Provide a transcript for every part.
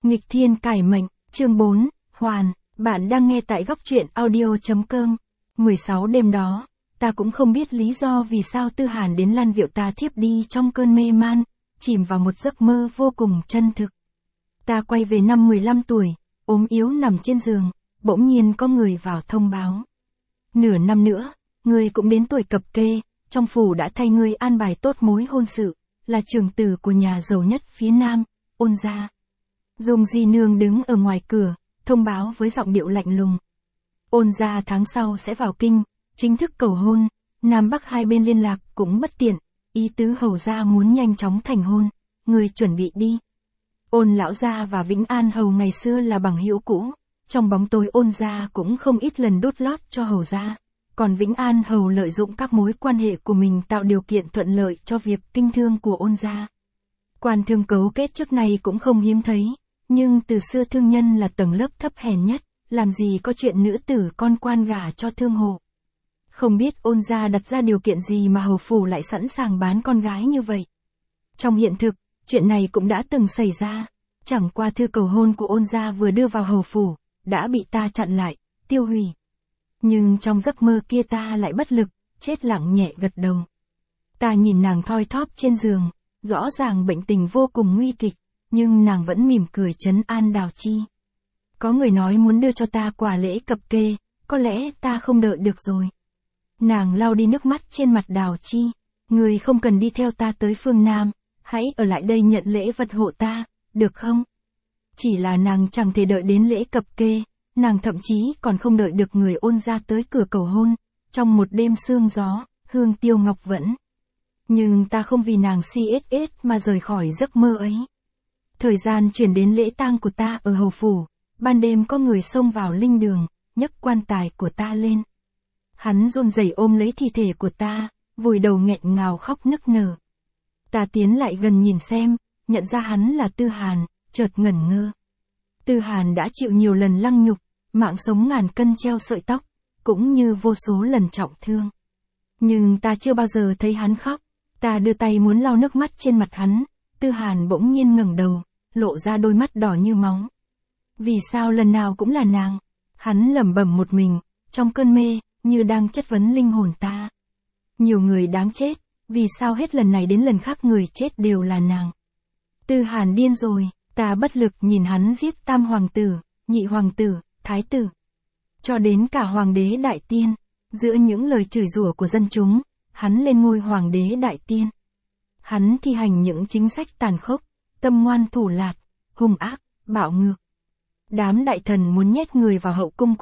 Nghịch thiên cải mệnh, chương 4, Hoàn, bạn đang nghe tại góc truyện audio.com. 16 đêm đó, ta cũng không biết lý do vì sao Tư Hàn đến Lan Việu ta thiếp đi trong cơn mê man, chìm vào một giấc mơ vô cùng chân thực. Ta quay về năm 15 tuổi, ốm yếu nằm trên giường, bỗng nhiên có người vào thông báo. Nửa năm nữa, ngươi cũng đến tuổi cập kê, trong phủ đã thay ngươi an bài tốt mối hôn sự, là trưởng tử của nhà giàu nhất phía Nam, Ôn gia. Dung Di Nương đứng ở ngoài cửa, thông báo với giọng điệu lạnh lùng. Ôn gia tháng sau sẽ vào kinh, chính thức cầu hôn, Nam Bắc hai bên liên lạc cũng bất tiện, ý tứ hầu gia muốn nhanh chóng thành hôn, người chuẩn bị đi. Ôn lão gia và Vĩnh An hầu ngày xưa là bằng hữu cũ, trong bóng tối Ôn gia cũng không ít lần đút lót cho hầu gia, còn Vĩnh An hầu lợi dụng các mối quan hệ của mình tạo điều kiện thuận lợi cho việc kinh thương của Ôn gia. Quan thương cấu kết trước này cũng không hiếm thấy, nhưng từ xưa thương nhân là tầng lớp thấp hèn nhất, làm gì có chuyện nữ tử con quan gả cho thương hộ. Không biết Ôn gia đặt ra điều kiện gì mà hầu phủ lại sẵn sàng bán con gái như vậy. Trong hiện thực, chuyện này cũng đã từng xảy ra, chẳng qua thư cầu hôn của Ôn gia vừa đưa vào hầu phủ, đã bị ta chặn lại, tiêu hủy. Nhưng trong giấc mơ kia ta lại bất lực, chết lặng nhẹ gật đầu. Ta nhìn nàng thoi thóp trên giường, rõ ràng bệnh tình vô cùng nguy kịch, nhưng nàng vẫn mỉm cười trấn an Đào Chi. Có người nói muốn đưa cho ta quà lễ cập kê, có lẽ ta không đợi được rồi. Nàng lau đi nước mắt trên mặt Đào Chi. Người không cần đi theo ta tới phương Nam, hãy ở lại đây nhận lễ vật hộ ta, được không? Chỉ là nàng chẳng thể đợi đến lễ cập kê, nàng thậm chí còn không đợi được người Ôn gia tới cửa cầu hôn, trong một đêm sương gió, hương tiêu ngọc vẫn. Nhưng ta không vì nàng CSS mà rời khỏi giấc mơ ấy. Thời gian chuyển đến lễ tang của ta ở hầu phủ, ban đêm có người xông vào linh đường, nhấc quan tài của ta lên. Hắn run rẩy ôm lấy thi thể của ta, vùi đầu nghẹn ngào khóc nức nở. Ta tiến lại gần nhìn xem, nhận ra hắn là Tư Hàn, chợt ngẩn ngơ. Tư Hàn đã chịu nhiều lần lăng nhục, mạng sống ngàn cân treo sợi tóc, cũng như vô số lần trọng thương. Nhưng ta chưa bao giờ thấy hắn khóc, ta đưa tay muốn lau nước mắt trên mặt hắn, Tư Hàn bỗng nhiên ngẩng đầu, lộ ra đôi mắt đỏ như máu. Vì sao lần nào cũng là nàng? Hắn lẩm bẩm một mình, trong cơn mê, như đang chất vấn linh hồn ta. Nhiều người đáng chết, vì sao hết lần này đến lần khác người chết đều là nàng? Tư Hàn điên rồi, ta bất lực nhìn hắn giết tam hoàng tử, nhị hoàng tử, thái tử. Cho đến cả hoàng đế đại tiên, giữa những lời chửi rủa của dân chúng, hắn lên ngôi hoàng đế đại tiên. Hắn thi hành những chính sách tàn khốc, tâm ngoan thủ lạt, hung ác, bạo ngược. Đám đại thần muốn nhét người vào hậu cung của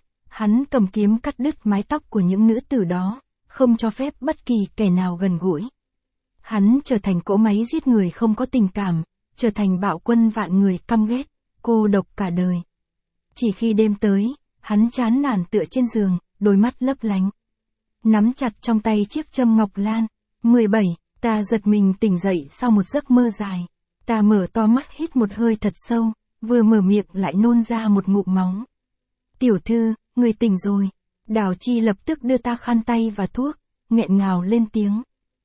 hắn cầm kiếm cắt đứt mái tóc của những nữ tử đó, không cho phép bất kỳ kẻ nào gần gũi. Hắn trở thành cỗ máy giết người không có tình cảm, trở thành bạo quân vạn người căm ghét, cô độc cả đời. Chỉ khi đêm tới, hắn chán nản tựa trên giường, đôi mắt lấp lánh. Nắm chặt trong tay chiếc châm ngọc lan. 17, ta giật mình tỉnh dậy sau một giấc mơ dài. Ta mở to mắt hít một hơi thật sâu, vừa mở miệng lại nôn ra một ngụm máu. Tiểu thư, người tỉnh rồi. Đào Chi lập tức đưa ta khăn tay và thuốc, nghẹn ngào lên tiếng.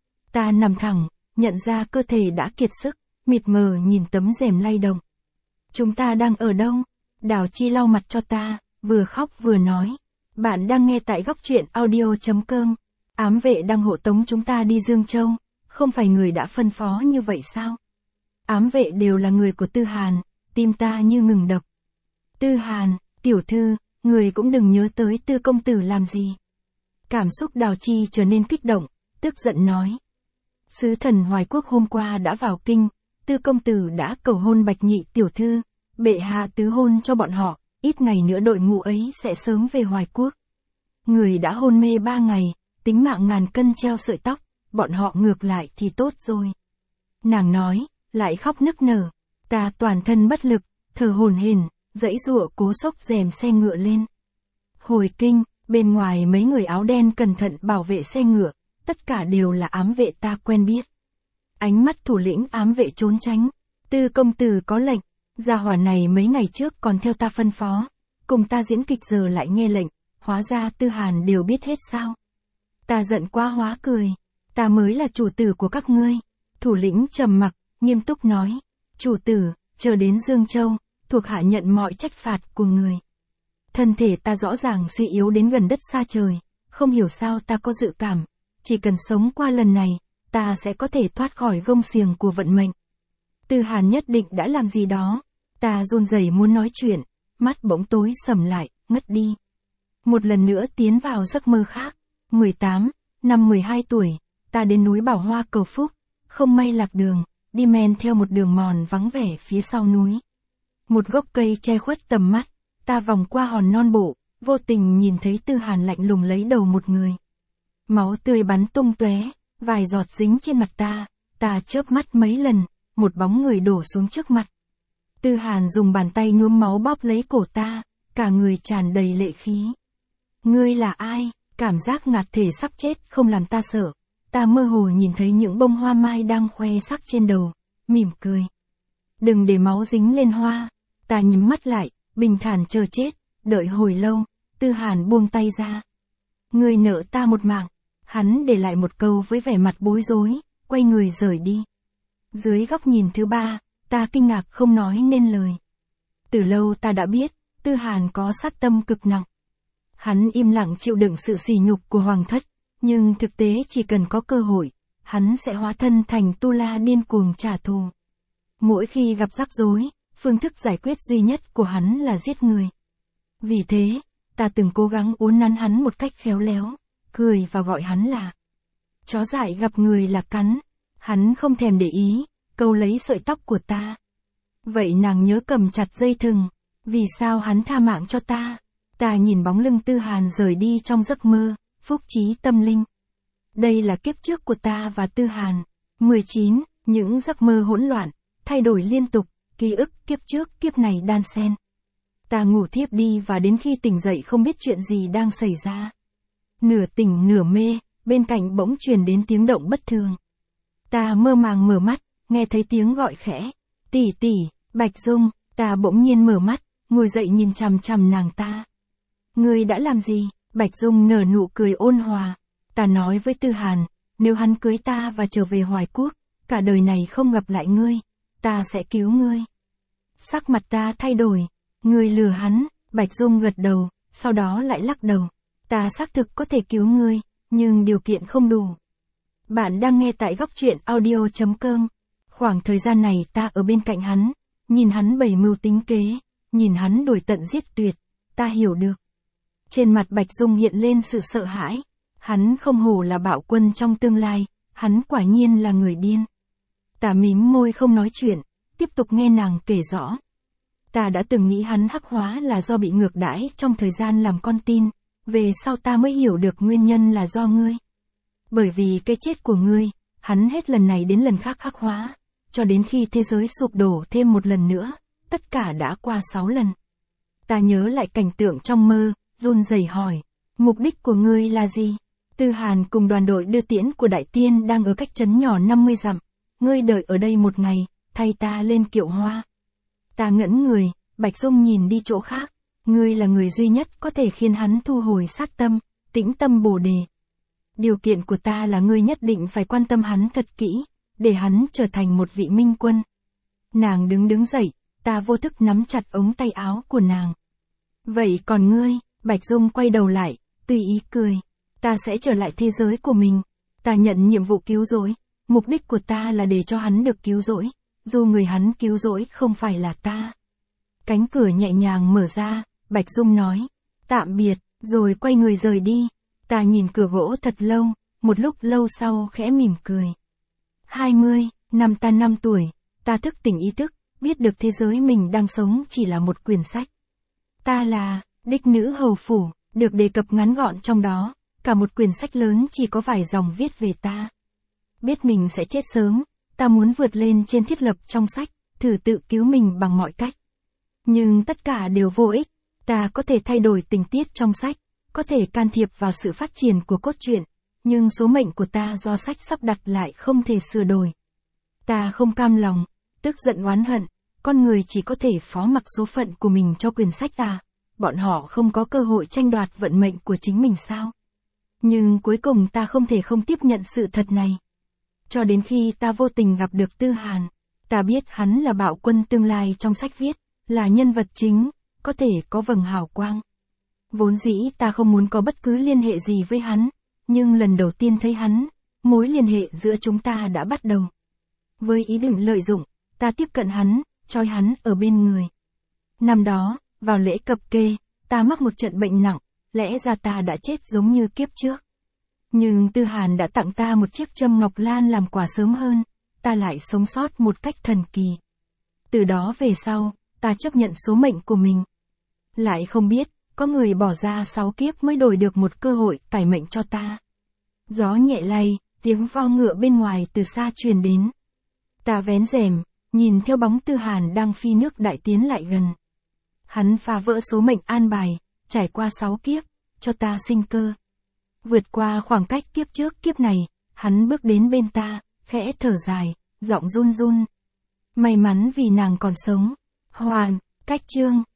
Ta nằm thẳng, nhận ra cơ thể đã kiệt sức, mịt mờ nhìn tấm rèm lay động. Chúng ta đang ở đâu? Đào Chi lau mặt cho ta, vừa khóc vừa nói. Bạn đang nghe tại góc truyện audio.com. Ám vệ đang hộ tống chúng ta đi Dương Châu, không phải người đã phân phó như vậy sao? Ám vệ đều là người của Tư Hàn, tim ta như ngừng đập. Tư Hàn, tiểu thư, người cũng đừng nhớ tới Tư công tử làm gì. Cảm xúc Đào Chi trở nên kích động, tức giận nói. Sứ thần Hoài Quốc hôm qua đã vào kinh, Tư công tử đã cầu hôn Bạch Nhị tiểu thư, bệ hạ tứ hôn cho bọn họ, ít ngày nữa đội ngũ ấy sẽ sớm về Hoài Quốc. Người đã hôn mê 3 ngày, tính mạng ngàn cân treo sợi tóc, bọn họ ngược lại thì tốt rồi. Nàng nói, lại khóc nức nở. Ta toàn thân bất lực, thở hổn hển, giãy giụa cố xốc rèm xe ngựa lên. Hồi kinh, bên ngoài mấy người áo đen cẩn thận bảo vệ xe ngựa, tất cả đều là ám vệ ta quen biết. Ánh mắt thủ lĩnh ám vệ trốn tránh. Tư công tử có lệnh, gia hỏa này mấy ngày trước còn theo ta phân phó, cùng ta diễn kịch giờ lại nghe lệnh, hóa ra Tư Hàn đều biết hết sao. Ta giận quá hóa cười, ta mới là chủ tử của các ngươi. Thủ lĩnh trầm mặc, nghiêm túc nói, chủ tử, chờ đến Dương Châu, thuộc hạ nhận mọi trách phạt của người. Thân thể ta rõ ràng suy yếu đến gần đất xa trời, không hiểu sao ta có dự cảm, chỉ cần sống qua lần này, ta sẽ có thể thoát khỏi gông xiềng của vận mệnh. Tư Hàn nhất định đã làm gì đó, ta run rẩy muốn nói chuyện, mắt bỗng tối sầm lại, ngất đi. Một lần nữa tiến vào giấc mơ khác. 18, năm 12 tuổi, ta đến núi Bảo Hoa cầu phúc, không may lạc đường, đi men theo một đường mòn vắng vẻ phía sau núi. Một gốc cây che khuất tầm mắt, ta vòng qua hòn non bộ, vô tình nhìn thấy Tư Hàn lạnh lùng lấy đầu một người. Máu tươi bắn tung tóe, vài giọt dính trên mặt ta chớp mắt mấy lần, một bóng người đổ xuống trước mặt. Tư Hàn dùng bàn tay nhuốm máu bóp lấy cổ ta, cả người tràn đầy lệ khí. Ngươi là ai? Cảm giác ngạt thể sắp chết không làm ta sợ. Ta mơ hồ nhìn thấy những bông hoa mai đang khoe sắc trên đầu, mỉm cười. Đừng để máu dính lên hoa. Ta nhắm mắt lại, bình thản chờ chết, đợi hồi lâu, Tư Hàn buông tay ra. Ngươi nợ ta một mạng. Hắn để lại một câu với vẻ mặt bối rối, quay người rời đi. Dưới góc nhìn thứ ba, ta kinh ngạc không nói nên lời. Từ lâu ta đã biết, Tư Hàn có sát tâm cực nặng. Hắn im lặng chịu đựng sự sỉ nhục của hoàng thất, nhưng thực tế chỉ cần có cơ hội, hắn sẽ hóa thân thành Tu La điên cuồng trả thù. Mỗi khi gặp rắc rối, phương thức giải quyết duy nhất của hắn là giết người. Vì thế, ta từng cố gắng uốn nắn hắn một cách khéo léo, cười và gọi hắn là chó dại gặp người là cắn. Hắn không thèm để ý, câu lấy sợi tóc của ta. Vậy nàng nhớ cầm chặt dây thừng, vì sao hắn tha mạng cho ta? Ta nhìn bóng lưng Tư Hàn rời đi trong giấc mơ, phúc trí tâm linh. Đây là kiếp trước của ta và Tư Hàn. 19, những giấc mơ hỗn loạn, thay đổi liên tục, ký ức kiếp trước kiếp này đan xen. Ta ngủ thiếp đi và đến khi tỉnh dậy không biết chuyện gì đang xảy ra. Nửa tỉnh nửa mê, bên cạnh bỗng truyền đến tiếng động bất thường. Ta mơ màng mở mắt, nghe thấy tiếng gọi khẽ. Tỷ tỷ, Bạch Dung. Ta bỗng nhiên mở mắt, ngồi dậy nhìn chằm chằm nàng ta. Ngươi đã làm gì? Bạch Dung nở nụ cười ôn hòa. Ta nói với Tư Hàn, nếu hắn cưới ta và trở về Hoài Quốc, cả đời này không gặp lại ngươi, ta sẽ cứu ngươi. Sắc mặt ta thay đổi. Ngươi lừa hắn. Bạch Dung gật đầu, sau đó lại lắc đầu. Ta xác thực có thể cứu ngươi, nhưng điều kiện không đủ. Bạn đang nghe tại góc truyện audio.com. Khoảng thời gian này ta ở bên cạnh hắn, nhìn hắn bày mưu tính kế, nhìn hắn đuổi tận giết tuyệt, ta hiểu được. Trên mặt Bạch Dung hiện lên sự sợ hãi. Hắn không hổ là bạo quân trong tương lai, hắn quả nhiên là người điên. Ta mím môi không nói chuyện, tiếp tục nghe nàng kể rõ. Ta đã từng nghĩ hắn hắc hóa là do bị ngược đãi trong thời gian làm con tin, về sau ta mới hiểu được nguyên nhân là do ngươi. Bởi vì cái chết của ngươi, hắn hết lần này đến lần khác hắc hóa, cho đến khi thế giới sụp đổ thêm một lần nữa, tất cả đã qua 6 lần. Ta nhớ lại cảnh tượng trong mơ, run rẩy hỏi, mục đích của ngươi là gì? Tư Hàn cùng đoàn đội đưa tiễn của Đại Tiên đang ở cách trấn nhỏ 50 dặm, ngươi đợi ở đây một ngày, thay ta lên kiệu hoa. Ta ngẩn người, Bạch Dung nhìn đi chỗ khác, ngươi là người duy nhất có thể khiến hắn thu hồi sát tâm, tĩnh tâm bồ đề. Điều kiện của ta là ngươi nhất định phải quan tâm hắn thật kỹ, để hắn trở thành một vị minh quân. Nàng đứng dậy, ta vô thức nắm chặt ống tay áo của nàng. Vậy còn ngươi? Bạch Dung quay đầu lại, tùy ý cười. Ta sẽ trở lại thế giới của mình. Ta nhận nhiệm vụ cứu rỗi. Mục đích của ta là để cho hắn được cứu rỗi. Dù người hắn cứu rỗi không phải là ta. Cánh cửa nhẹ nhàng mở ra, Bạch Dung nói. Tạm biệt, rồi quay người rời đi. Ta nhìn cửa gỗ thật lâu, một lúc lâu sau khẽ mỉm cười. 20, năm ta 5 tuổi, ta thức tỉnh ý thức, biết được thế giới mình đang sống chỉ là một quyển sách. Ta là đích nữ hầu phủ, được đề cập ngắn gọn trong đó, cả một quyển sách lớn chỉ có vài dòng viết về ta. Biết mình sẽ chết sớm, ta muốn vượt lên trên thiết lập trong sách, thử tự cứu mình bằng mọi cách. Nhưng tất cả đều vô ích, ta có thể thay đổi tình tiết trong sách, có thể can thiệp vào sự phát triển của cốt truyện, nhưng số mệnh của ta do sách sắp đặt lại không thể sửa đổi. Ta không cam lòng, tức giận oán hận, con người chỉ có thể phó mặc số phận của mình cho quyển sách à, bọn họ không có cơ hội tranh đoạt vận mệnh của chính mình sao? Nhưng cuối cùng ta không thể không tiếp nhận sự thật này. Cho đến khi ta vô tình gặp được Tư Hàn, ta biết hắn là bạo quân tương lai trong sách viết, là nhân vật chính, có thể có vầng hào quang. Vốn dĩ ta không muốn có bất cứ liên hệ gì với hắn, nhưng lần đầu tiên thấy hắn, mối liên hệ giữa chúng ta đã bắt đầu. Với ý định lợi dụng, ta tiếp cận hắn, trói hắn ở bên người. Năm đó, vào lễ cập kê, ta mắc một trận bệnh nặng, lẽ ra ta đã chết giống như kiếp trước. Nhưng Tư Hàn đã tặng ta một chiếc châm ngọc lan làm quà sớm hơn, ta lại sống sót một cách thần kỳ. Từ đó về sau, ta chấp nhận số mệnh của mình. Lại không biết, có người bỏ ra 6 kiếp mới đổi được một cơ hội cải mệnh cho ta. Gió nhẹ lay, tiếng vo ngựa bên ngoài từ xa truyền đến. Ta vén rèm, nhìn theo bóng Tư Hàn đang phi nước đại tiến lại gần. Hắn phá vỡ số mệnh an bài, trải qua 6 kiếp, cho ta sinh cơ. Vượt qua khoảng cách kiếp trước kiếp này, hắn bước đến bên ta, khẽ thở dài, giọng run run. May mắn vì nàng còn sống. Hoàn, cách chương.